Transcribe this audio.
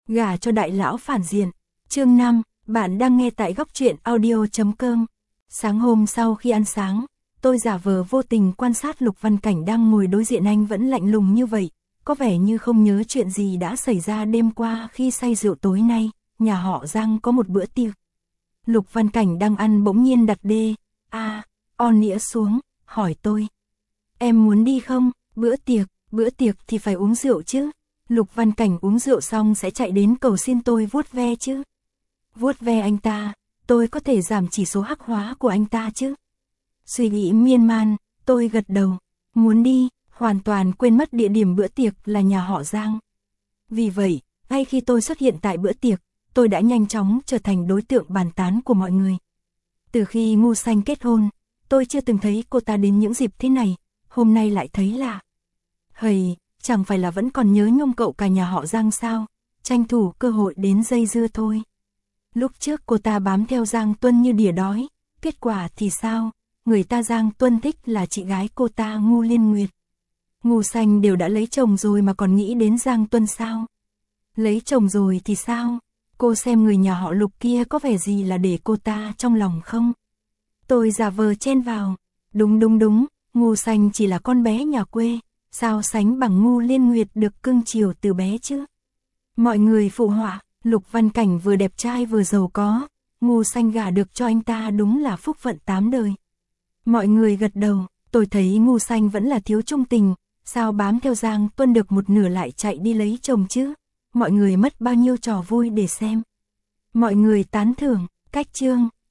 Gả cho đại lão phản diện. Chương 5, bạn đang nghe tại góc truyện audio.com. Sáng hôm sau khi ăn sáng, tôi giả vờ vô tình quan sát Lục Văn Cảnh đang ngồi đối diện anh vẫn lạnh lùng như vậy, có vẻ như không nhớ chuyện gì đã xảy ra đêm qua khi say rượu tối nay, nhà họ Giang có một bữa tiệc. Lục Văn Cảnh đang ăn bỗng nhiên đặt on nĩa xuống, hỏi tôi. Em muốn đi không? Bữa tiệc thì phải uống rượu chứ. Lục Văn Cảnh uống rượu xong sẽ chạy đến cầu xin tôi vuốt ve chứ. Vuốt ve anh ta, tôi có thể giảm chỉ số hắc hóa của anh ta chứ. Suy nghĩ miên man, tôi gật đầu, muốn đi, hoàn toàn quên mất địa điểm bữa tiệc là nhà họ Giang. Vì vậy, ngay khi tôi xuất hiện tại bữa tiệc, tôi đã nhanh chóng trở thành đối tượng bàn tán của mọi người. Từ khi Ngu Xanh kết hôn, tôi chưa từng thấy cô ta đến những dịp thế này, hôm nay lại thấy lạ. Hầy, chẳng phải là vẫn còn nhớ nhung cậu cả nhà họ Giang sao, tranh thủ cơ hội đến dây dưa thôi. Lúc trước cô ta bám theo Giang Tuân như đỉa đói, kết quả thì sao, người ta Giang Tuân thích là chị gái cô ta Ngu Liên Nguyệt. Ngu Xanh đều đã lấy chồng rồi mà còn nghĩ đến Giang Tuân sao? Lấy chồng rồi thì sao? Cô xem người nhà họ Lục kia có vẻ gì là để cô ta trong lòng không? Tôi giả vờ chen vào. Đúng, Ngu Xanh chỉ là con bé nhà quê, sao sánh bằng Ngu Liên Nguyệt được cưng chiều từ bé chứ? Mọi người phụ họa, Lục Văn Cảnh vừa đẹp trai vừa giàu có, Ngu Xanh gả được cho anh ta đúng là phúc phận 8 đời. Mọi người gật đầu, tôi thấy Ngu Xanh vẫn là thiếu trung tình, sao bám theo Giang Tuân được một nửa lại chạy đi lấy chồng chứ? Mọi người mất bao nhiêu trò vui để xem. Mọi người tán thưởng, cách chương.